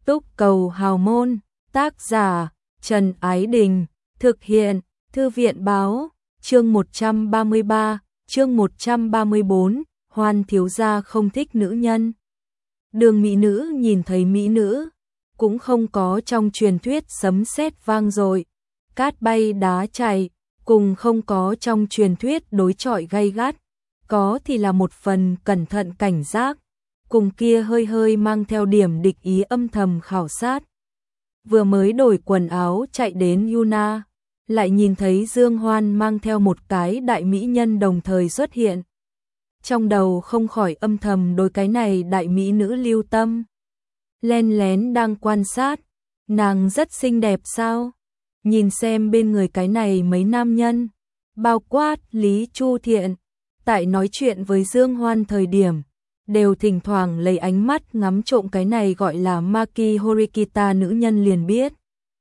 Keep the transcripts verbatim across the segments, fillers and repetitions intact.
Túc Cầu Hào Môn, tác giả Trần Ái Đình, thực hiện Thư viện Báo, chương một trăm ba mươi ba, chương một trăm ba mươi bốn, Hoan thiếu gia không thích nữ nhân. Đường mỹ nữ nhìn thấy mỹ nữ, cũng không có trong truyền thuyết sấm sét vang dội, cát bay đá chảy, cùng không có trong truyền thuyết đối chọi gay gắt, có thì là một phần cẩn thận cảnh giác, cùng kia hơi hơi mang theo điểm địch ý âm thầm khảo sát. Vừa mới đổi quần áo chạy đến Yuna, lại nhìn thấy Dương Hoan mang theo một cái đại mỹ nhân đồng thời xuất hiện. Trong đầu không khỏi âm thầm đối cái này đại mỹ nữ lưu tâm. Len lén đang quan sát, nàng rất xinh đẹp sao? Nhìn xem bên người cái này mấy nam nhân, bao quát Lý Chu Thiện, tại nói chuyện với Dương Hoan thời điểm, đều thỉnh thoảng lấy ánh mắt ngắm trộm cái này gọi là Maki Horikita nữ nhân liền biết.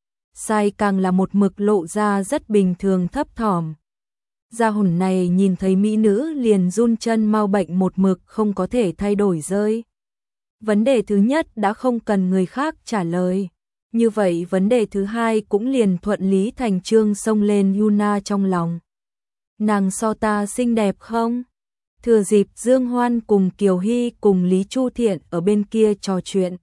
Sai càng là một mực lộ ra rất bình thường thấp thỏm. Gia hồn này nhìn thấy mỹ nữ liền run chân mau bệnh một mực không có thể thay đổi rơi. Vấn đề thứ nhất đã không cần người khác trả lời. Như vậy vấn đề thứ hai cũng liền thuận lý thành chương xông lên Yuna trong lòng. Nàng so ta xinh đẹp không? Thừa dịp Dương Hoan cùng Kiều Hy cùng Lý Chu Thiện ở bên kia trò chuyện.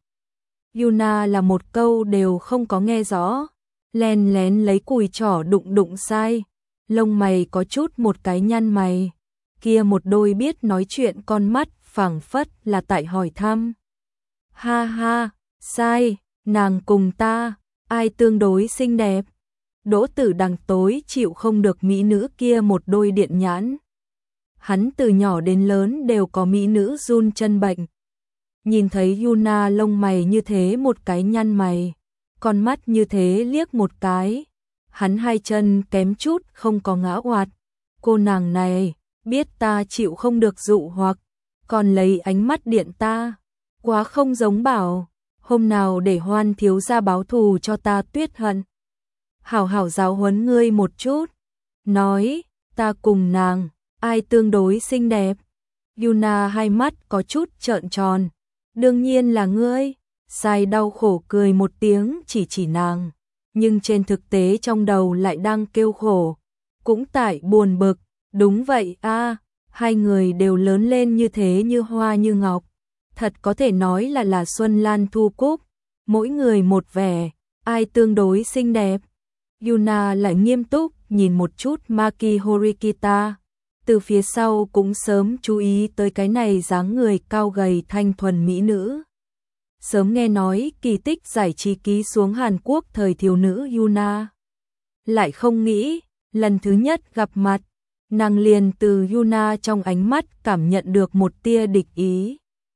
Yuna là một câu đều không có nghe rõ, len lén lấy cùi trỏ đụng đụng sai, lông mày có chút một cái nhăn mày, kia một đôi biết nói chuyện con mắt phảng phất là tại hỏi thăm. Ha ha, sai, nàng cùng ta, ai tương đối xinh đẹp? Đỗ Tử Đằng tối chịu không được mỹ nữ kia một đôi điện nhãn. Hắn từ nhỏ đến lớn đều có mỹ nữ run chân bệnh. Nhìn thấy Yuna lông mày như thế một cái nhăn mày, con mắt như thế liếc một cái, hắn hai chân kém chút không có ngã oạt. Cô nàng này, biết ta chịu không được dụ hoặc, còn lấy ánh mắt điện ta, quá không giống bảo, hôm nào để Hoan thiếu gia báo thù cho ta tuyết hận. Hảo hảo giáo huấn ngươi một chút, nói, ta cùng nàng, ai tương đối xinh đẹp? Yuna hai mắt có chút trợn tròn, đương nhiên là ngươi. Sai đau khổ cười một tiếng chỉ chỉ nàng, nhưng trên thực tế trong đầu lại đang kêu khổ, cũng tại buồn bực, đúng vậy a, hai người đều lớn lên như thế như hoa như ngọc, thật có thể nói là là Xuân Lan Thu Cúc, mỗi người một vẻ, ai tương đối xinh đẹp? Yuna lại nghiêm túc nhìn một chút Maki Horikita, từ phía sau cũng sớm chú ý tới cái này dáng người cao gầy thanh thuần mỹ nữ. Sớm nghe nói kỳ tích giải trí ký xuống Hàn Quốc thời thiếu nữ Yuna. Lại không nghĩ, lần thứ nhất gặp mặt, nàng liền từ Yuna trong ánh mắt cảm nhận được một tia địch ý.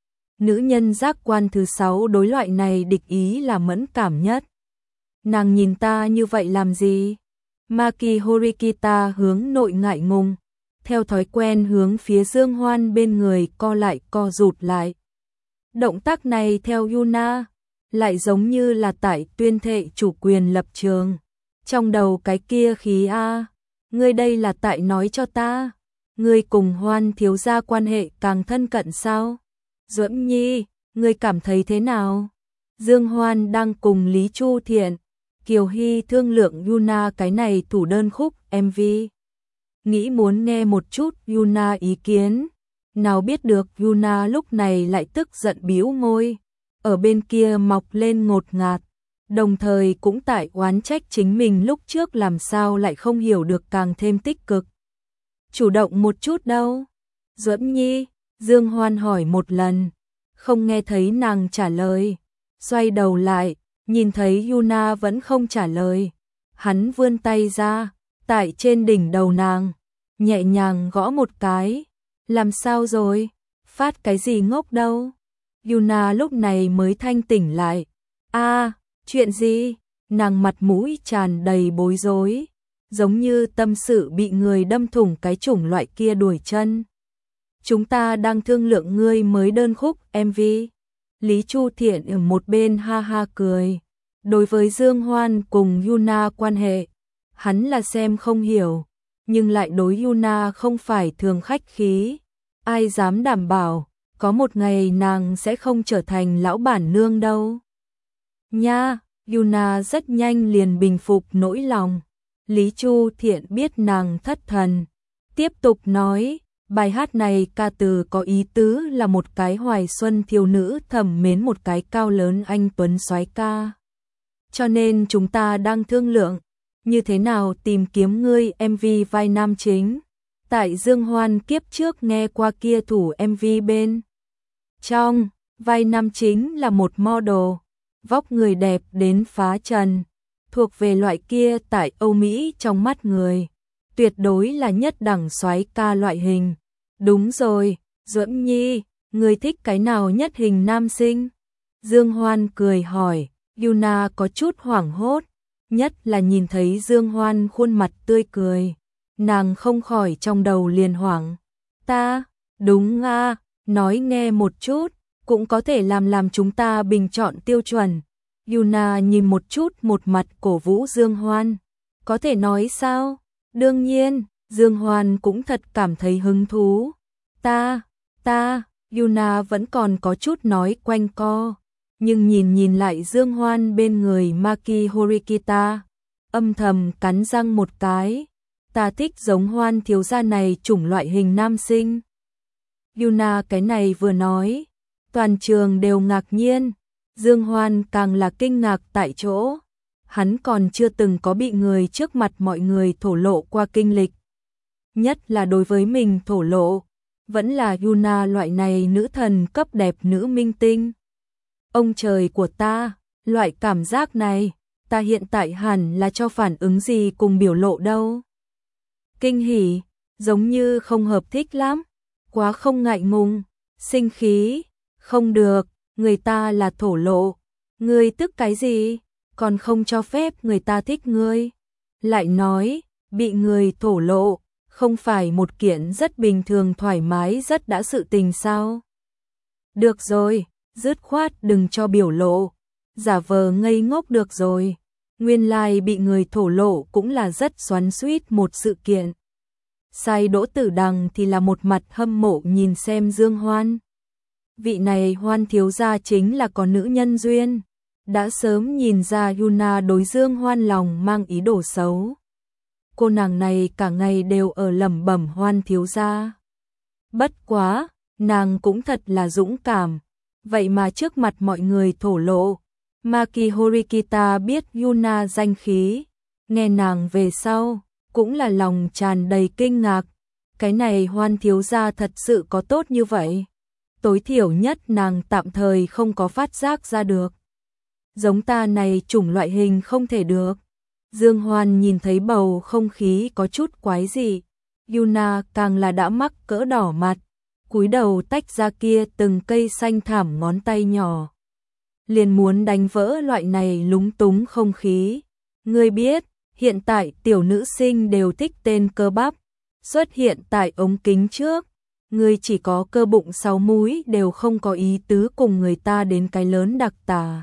Nữ nhân giác quan thứ sáu đối loại này địch ý là mẫn cảm nhất. Nàng nhìn ta như vậy làm gì? Maki Horikita hướng nội ngại ngùng, theo thói quen hướng phía Dương Hoan bên người co lại co rụt lại. Động tác này theo Yuna, lại giống như là tại tuyên thệ chủ quyền lập trường. Trong đầu cái kia khí a, ngươi đây là tại nói cho ta, ngươi cùng Hoan thiếu gia quan hệ càng thân cận sao? Duẫn Nhi, ngươi cảm thấy thế nào? Dương Hoan đang cùng Lý Chu Thiện, Kiều Hy thương lượng Yuna cái này thủ đơn khúc em vê. Nghĩ muốn nghe một chút Yuna ý kiến. Nào biết được Yuna lúc này lại tức giận bĩu môi, ở bên kia mọc lên ngột ngạt, đồng thời cũng tại oán trách chính mình lúc trước làm sao lại không hiểu được càng thêm tích cực. Chủ động một chút đâu? Duẫn Nhi, Dương Hoan hỏi một lần, không nghe thấy nàng trả lời, xoay đầu lại, nhìn thấy Yuna vẫn không trả lời, hắn vươn tay ra, tại trên đỉnh đầu nàng, nhẹ nhàng gõ một cái. Làm sao rồi? Phát cái gì ngốc đâu? Yuna lúc này mới thanh tỉnh lại. A, à, chuyện gì? Nàng mặt mũi tràn đầy bối rối, giống như tâm sự bị người đâm thủng cái chủng loại kia đuổi chân. Chúng ta đang thương lượng ngươi mới đơn khúc em vê. Lý Chu Thiện ở một bên ha ha cười. Đối với Dương Hoan cùng Yuna quan hệ, hắn là xem không hiểu, nhưng lại đối Yuna không phải thường khách khí. Ai dám đảm bảo, có một ngày nàng sẽ không trở thành lão bản nương đâu. Nha, Yuna rất nhanh liền bình phục nỗi lòng. Lý Chu Thiện biết nàng thất thần, tiếp tục nói, bài hát này ca từ có ý tứ là một cái hoài xuân thiếu nữ thầm mến một cái cao lớn anh tuấn soái ca. Cho nên chúng ta đang thương lượng, như thế nào tìm kiếm ngươi em vê vai nam chính. Tại Dương Hoan kiếp trước nghe qua kia thủ em vê bên trong, vai nam chính là một model, vóc người đẹp đến phá trần, thuộc về loại kia tại Âu Mỹ trong mắt người, tuyệt đối là nhất đẳng soái ca loại hình. Đúng rồi, Duẫn Nhi, người thích cái nào nhất hình nam sinh? Dương Hoan cười hỏi, Yuna có chút hoảng hốt, nhất là nhìn thấy Dương Hoan khuôn mặt tươi cười, nàng không khỏi trong đầu liền hoảng. Ta, đúng à, nói nghe một chút, cũng có thể làm làm chúng ta bình chọn tiêu chuẩn. Yuna nhìn một chút một mặt cổ vũ Dương Hoan, có thể nói sao? Đương nhiên, Dương Hoan cũng thật cảm thấy hứng thú. Ta, ta, Yuna vẫn còn có chút nói quanh co, nhưng nhìn nhìn lại Dương Hoan bên người Maki Horikita, âm thầm cắn răng một cái. Ta thích giống Hoan thiếu gia này chủng loại hình nam sinh. Yuna cái này vừa nói, toàn trường đều ngạc nhiên, Dương Hoan càng là kinh ngạc tại chỗ. Hắn còn chưa từng có bị người trước mặt mọi người thổ lộ qua kinh lịch. Nhất là đối với mình thổ lộ, vẫn là Yuna loại này nữ thần cấp đẹp nữ minh tinh. Ông trời của ta, loại cảm giác này, ta hiện tại hẳn là cho phản ứng gì cùng biểu lộ đâu. Kinh hỉ, giống như không hợp thích lắm, quá không ngại ngùng, sinh khí, không được, người ta là thổ lộ, ngươi tức cái gì, còn không cho phép người ta thích ngươi. Lại nói, bị người thổ lộ, không phải một kiện rất bình thường thoải mái rất đã sự tình sao. Được rồi, dứt khoát đừng cho biểu lộ, giả vờ ngây ngốc được rồi. Nguyên lai bị người thổ lộ cũng là rất xoắn xuýt một sự kiện. Sai Đỗ Tử Đằng thì là một mặt hâm mộ nhìn xem Dương Hoan. Vị này Hoan thiếu gia chính là có nữ nhân duyên, đã sớm nhìn ra Yuna đối Dương Hoan lòng mang ý đồ xấu. Cô nàng này cả ngày đều ở lẩm bẩm Hoan thiếu gia. Bất quá, nàng cũng thật là dũng cảm, vậy mà trước mặt mọi người thổ lộ. Maki Horikita biết Yuna danh khí, nghe nàng về sau, cũng là lòng tràn đầy kinh ngạc. Cái này Hoan thiếu gia thật sự có tốt như vậy? Tối thiểu nhất nàng tạm thời không có phát giác ra được. Giống ta này chủng loại hình không thể được. Dương Hoan nhìn thấy bầu không khí có chút quái dị, Yuna càng là đã mắc cỡ đỏ mặt, cúi đầu tách ra kia từng cây xanh thảm ngón tay nhỏ. Liền muốn đánh vỡ loại này lúng túng không khí. Ngươi biết, hiện tại tiểu nữ sinh đều thích tên cơ bắp, xuất hiện tại ống kính trước. Ngươi chỉ có cơ bụng sáu múi đều không có ý tứ cùng người ta đến cái lớn đặc tả.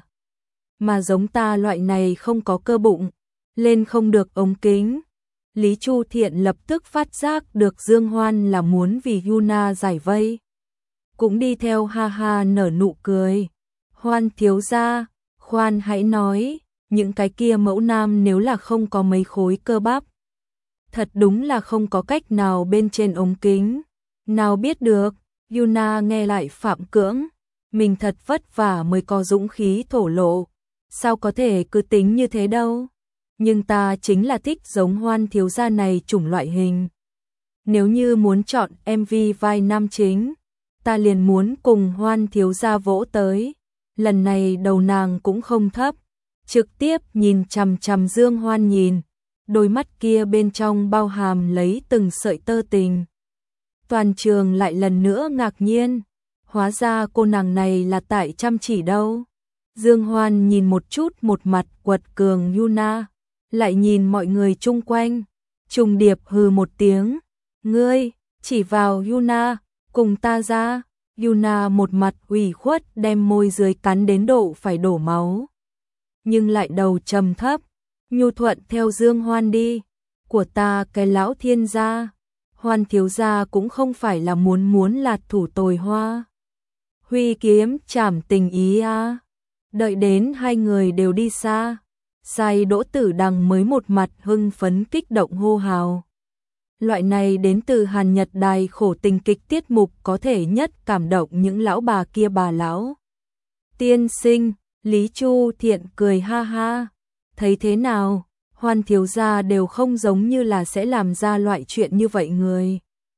Mà giống ta loại này không có cơ bụng, lên không được ống kính. Lý Chu Thiện lập tức phát giác được Dương Hoan là muốn vì Yuna giải vây. Cũng đi theo ha ha nở nụ cười. Hoan thiếu gia, khoan hãy nói, những cái kia mẫu nam nếu là không có mấy khối cơ bắp, thật đúng là không có cách nào bên trên ống kính. Nào biết được, Yuna nghe lại phạm cưỡng, mình thật vất vả mới có dũng khí thổ lộ, sao có thể cứ tính như thế đâu. Nhưng ta chính là thích giống Hoan thiếu gia này chủng loại hình. Nếu như muốn chọn em vê vai nam chính, ta liền muốn cùng Hoan thiếu gia vỗ tới. Lần này đầu nàng cũng không thấp, trực tiếp nhìn chằm chằm Dương Hoan nhìn, đôi mắt kia bên trong bao hàm lấy từng sợi tơ tình. Toàn trường lại lần nữa ngạc nhiên, hóa ra cô nàng này là tại chăm chỉ đâu. Dương Hoan nhìn một chút một mặt quật cường Yuna, lại nhìn mọi người chung quanh, trùng điệp hừ một tiếng, ngươi, chỉ vào Yuna, cùng ta ra. Yuna một mặt ủy khuất đem môi dưới cắn đến độ phải đổ máu, nhưng lại đầu trầm thấp, nhu thuận theo Dương Hoan đi. Của ta cái lão thiên gia, Hoan thiếu gia cũng không phải là muốn muốn lạt thủ tồi hoa. Huy kiếm chảm tình ý à. Đợi đến hai người đều đi xa, Sai Đỗ Tử Đằng mới một mặt hưng phấn kích động hô hào. Loại này đến từ Hàn Nhật đài khổ tình kịch tiết mục có thể nhất cảm động những lão bà kia bà lão. Tiên sinh, Lý Chu Thiện cười ha ha. Thấy thế nào, Hoan thiếu gia đều không giống như là sẽ làm ra loại chuyện như vậy người.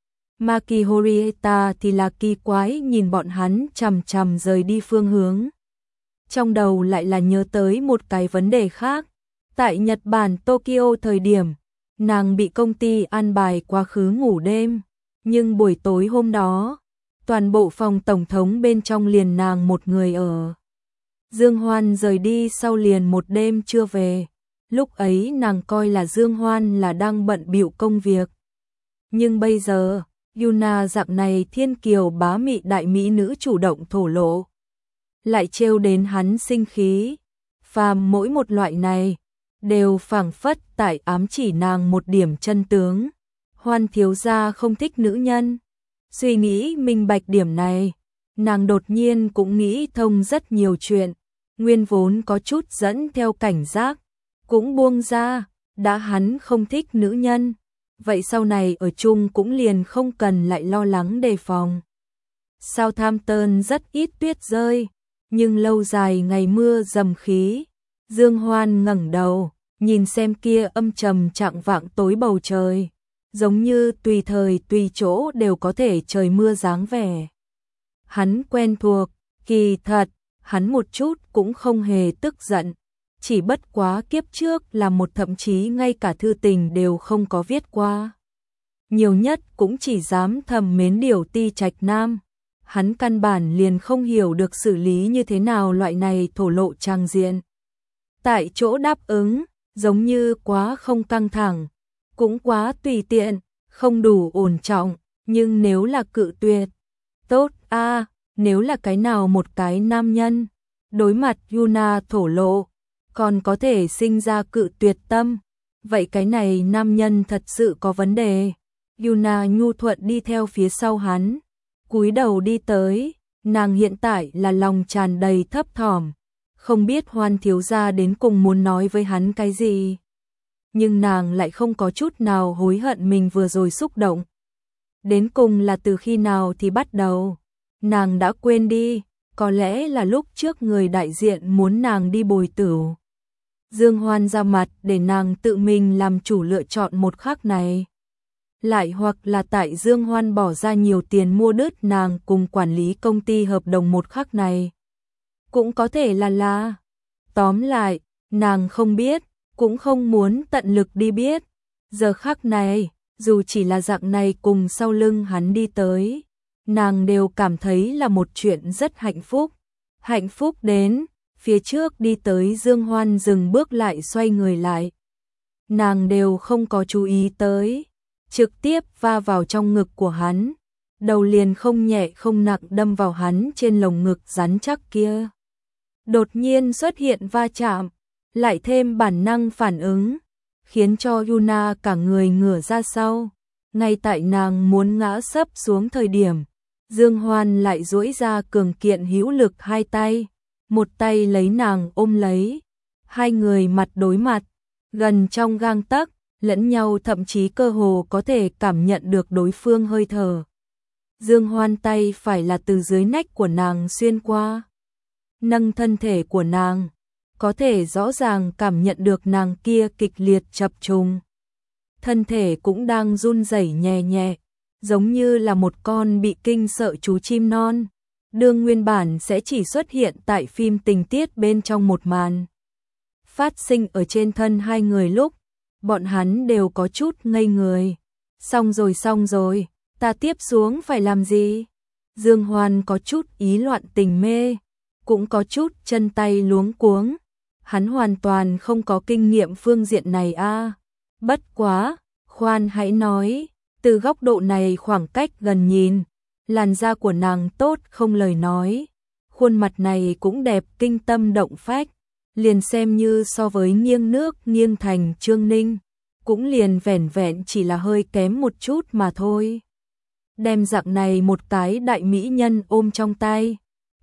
Maki Horiheta thì là kỳ quái nhìn bọn hắn chằm chằm rời đi phương hướng. Trong đầu lại là nhớ tới một cái vấn đề khác. Tại Nhật Bản Tokyo thời điểm, nàng bị công ty an bài quá khứ ngủ đêm. Nhưng buổi tối hôm đó, toàn bộ phòng tổng thống bên trong liền nàng một người ở. Dương Hoan rời đi sau liền một đêm chưa về. Lúc ấy nàng coi là Dương Hoan là đang bận bịu công việc. Nhưng bây giờ, Yuna dạng này thiên kiều bá mị đại mỹ nữ chủ động thổ lộ. Lại trêu đến hắn sinh khí. Phàm mỗi một loại này, đều phảng phất tại ám chỉ nàng một điểm chân tướng. Hoan thiếu gia không thích nữ nhân. Suy nghĩ minh bạch điểm này, nàng đột nhiên cũng nghĩ thông rất nhiều chuyện. Nguyên vốn có chút dẫn theo cảnh giác, cũng buông ra, đã hắn không thích nữ nhân. Vậy sau này ở chung cũng liền không cần lại lo lắng đề phòng. Southampton rất ít tuyết rơi, nhưng lâu dài ngày mưa dầm khí. Dương Hoan ngẩng đầu, nhìn xem kia âm trầm chạng vạng tối bầu trời, giống như tùy thời tùy chỗ đều có thể trời mưa dáng vẻ. Hắn quen thuộc, kỳ thật, hắn một chút cũng không hề tức giận, chỉ bất quá kiếp trước là một thậm chí ngay cả thư tình đều không có viết qua. Nhiều nhất cũng chỉ dám thầm mến điều Ti Trạch Nam. Hắn căn bản liền không hiểu được xử lý như thế nào loại này thổ lộ tràng diện. Tại chỗ đáp ứng, giống như quá không căng thẳng, cũng quá tùy tiện, không đủ ổn trọng, nhưng nếu là cự tuyệt, tốt a, à, nếu là cái nào một cái nam nhân, đối mặt Yuna thổ lộ, còn có thể sinh ra cự tuyệt tâm, vậy cái này nam nhân thật sự có vấn đề. Yuna nhu thuận đi theo phía sau hắn, cúi đầu đi tới, nàng hiện tại là lòng tràn đầy thấp thỏm, không biết Hoan thiếu gia đến cùng muốn nói với hắn cái gì. Nhưng nàng lại không có chút nào hối hận mình vừa rồi xúc động. Đến cùng là từ khi nào thì bắt đầu, nàng đã quên đi, có lẽ là lúc trước người đại diện muốn nàng đi bồi tửu. Dương Hoan ra mặt để nàng tự mình làm chủ lựa chọn một khắc này. Lại hoặc là tại Dương Hoan bỏ ra nhiều tiền mua đứt nàng cùng quản lý công ty hợp đồng một khắc này. Cũng có thể là là. Tóm lại, nàng không biết, cũng không muốn tận lực đi biết. Giờ khắc này, dù chỉ là dạng này cùng sau lưng hắn đi tới, nàng đều cảm thấy là một chuyện rất hạnh phúc. Hạnh phúc đến, phía trước đi tới Dương Hoan dừng bước lại xoay người lại. Nàng đều không có chú ý tới, trực tiếp va vào trong ngực của hắn, đầu liền không nhẹ không nặng đâm vào hắn trên lồng ngực rắn chắc kia. Đột nhiên xuất hiện va chạm, lại thêm bản năng phản ứng, khiến cho Yuna cả người ngửa ra sau. Ngay tại nàng muốn ngã sấp xuống thời điểm, Dương Hoan lại duỗi ra cường kiện hữu lực hai tay, một tay lấy nàng ôm lấy. Hai người mặt đối mặt, gần trong gang tấc, lẫn nhau thậm chí cơ hồ có thể cảm nhận được đối phương hơi thở. Dương Hoan tay phải là từ dưới nách của nàng xuyên qua, nâng thân thể của nàng, có thể rõ ràng cảm nhận được nàng kia kịch liệt chập trùng. Thân thể cũng đang run rẩy nhẹ nhẹ, giống như là một con bị kinh sợ chú chim non. Đương nguyên bản sẽ chỉ xuất hiện tại phim tình tiết bên trong một màn phát sinh ở trên thân hai người lúc, bọn hắn đều có chút ngây người. Xong rồi xong rồi, ta tiếp xuống phải làm gì? Dương Hoan có chút ý loạn tình mê, cũng có chút chân tay luống cuống. Hắn hoàn toàn không có kinh nghiệm phương diện này a. À. Bất quá, khoan hãy nói, từ góc độ này khoảng cách gần nhìn, làn da của nàng tốt không lời nói, khuôn mặt này cũng đẹp kinh tâm động phách, liền xem như so với nghiêng nước nghiêng thành Trương Ninh, cũng liền vẻn vẹn chỉ là hơi kém một chút mà thôi. Đem dạng này một cái đại mỹ nhân ôm trong tay,